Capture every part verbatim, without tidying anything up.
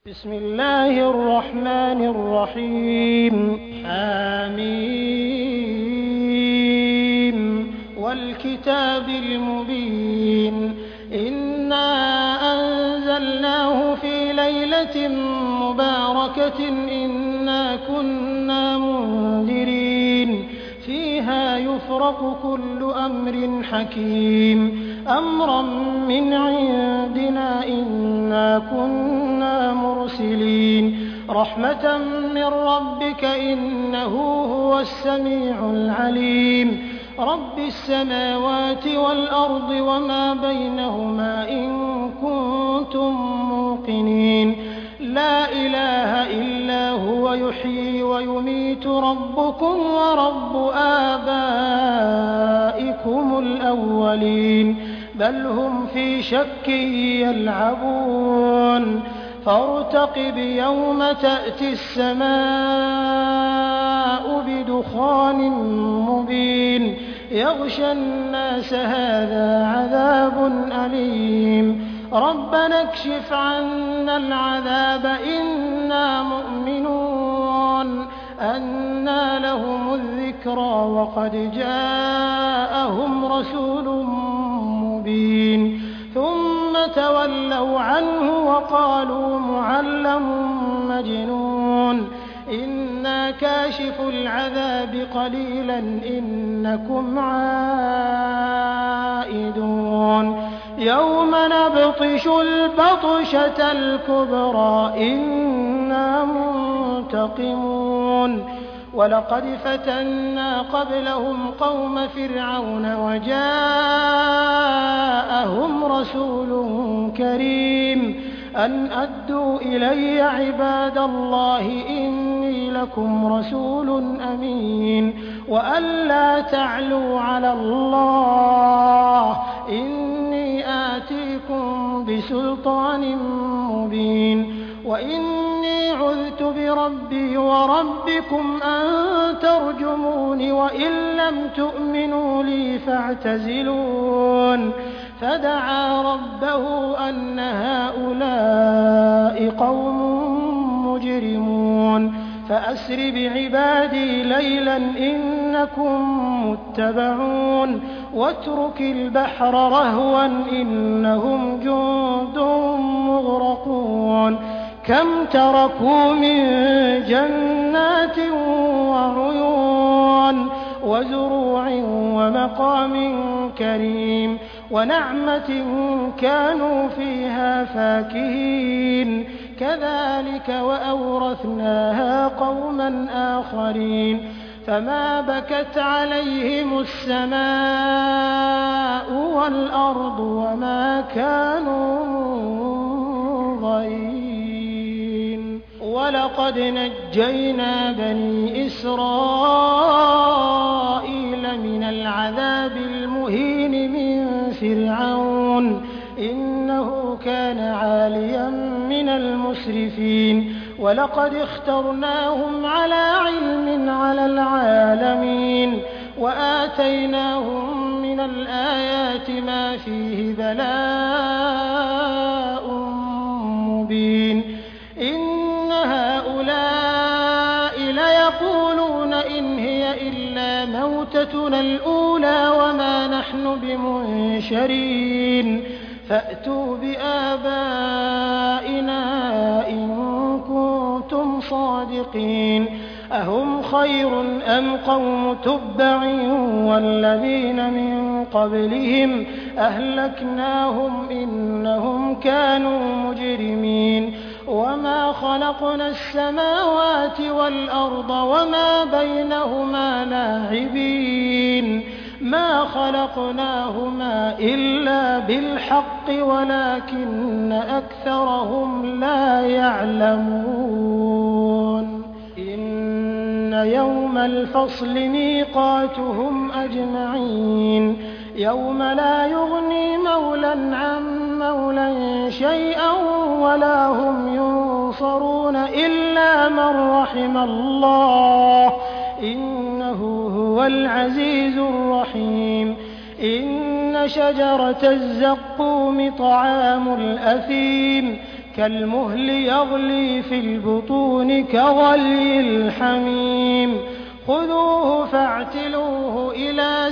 بسم الله الرحمن الرحيم حميم والكتاب المبين إنا أنزلناه في ليلة مباركة إنا كنا منذرين فيها يفرق كل أمر حكيم أمرا من عندنا إنا كنا مرسلين رحمة من ربك إنه هو السميع العليم رب السماوات والأرض وما بينهما إن كنتم موقنين لا إله إلا هو يحيي ويميت ربكم ورب آبائكم الأولين بل هم في شك يلعبون فارتقب يوم تأتي السماء بدخان مبين يغشى الناس هذا عذاب أليم ربنا اكشف عنا العذاب إنا مؤمنون أنى لهم الذكرى وقد جاءهم رسول مبين ثم تولوا عنه وقالوا معلم مجنون إنا كاشف العذاب قليلا إنكم عائدون يوم نبطش البطشة الكبرى إنا منتقمون ولقد فتنا قبلهم قوم فرعون وجاءهم رسول كريم أن أدوا إلي عباد الله إني لكم رسول أمين وأن لا تعلوا على الله إني آتيكم بسلطان مبين وإني عذت بربي وربكم أن ترجمون وإن لم تؤمنوا لي فاعتزلون فدعا ربه أن هؤلاء قوم مجرمون فأسر بعبادي ليلا إنكم متبعون واترك البحر رهوا إنهم جند مغرقون كم تركوا من جنات وعيون وزروع ومقام كريم ونعمة كانوا فيها فاكهين كذلك وأورثناها قوما آخرين فما بكت عليهم السماء والأرض وما كانوا منظرين ولقد نجينا بني إسرائيل من العذاب المهين من فرعون إنه كان عاليا من المسرفين ولقد اخترناهم على علم على العالمين وآتيناهم من الآيات ما فيه بلاء مبين إن هؤلاء ليقولون إن هي إلا موتتنا الأولى وما نحن بمنشرين فأتوا بآبائنا إن كنتم صادقين أهم خير أم قوم تبع والذين من قبلهم أهلكناهم إنهم كانوا مجرمين وما خلقنا السماوات والأرض وما بينهما لاعبين ما خلقناهما إلا بالحق ولكن أكثرهم لا يعلمون إن يوم الفصل ميقاتهم أجمعين يوم لا يغني مولى عن مولى شيئا ولا هم ينصرون إلا من رحم الله إنه هو العزيز الرحيم إن شجرة الزقوم طعام الأثيم كالمهل يغلي في البطون كغلي الحميم خذوه فاعتلوه إلى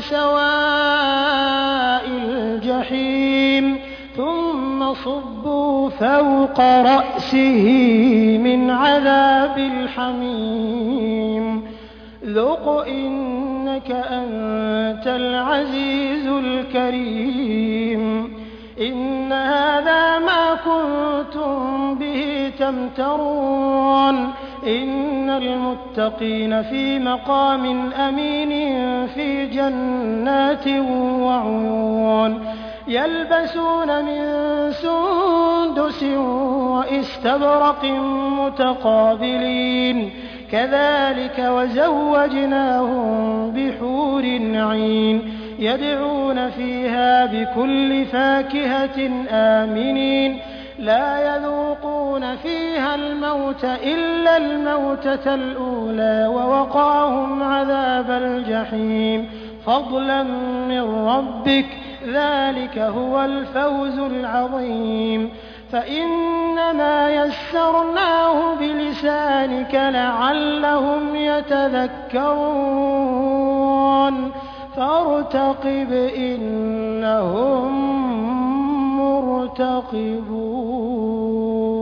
سواء الجحيم ثم صبوا فوق رأسه من عذاب الحميم ذق إنك أنت العزيز الكريم إن هذا ما كنتم به تمترون إن المتقين في مقام أمين في جنات وعيون يلبسون من سندس وإستبرق متقابلين كذلك وزوجناهم بحور عين يدعون فيها بكل فاكهة آمنين لا يذوقون فيها الموت إلا الموتة الأولى ووقاهم عذاب الجحيم فضلا من ربك ذلك هو الفوز العظيم فإنما يسرناه بلسانك لعلهم يتذكرون فارتقب إنهم مرتقبون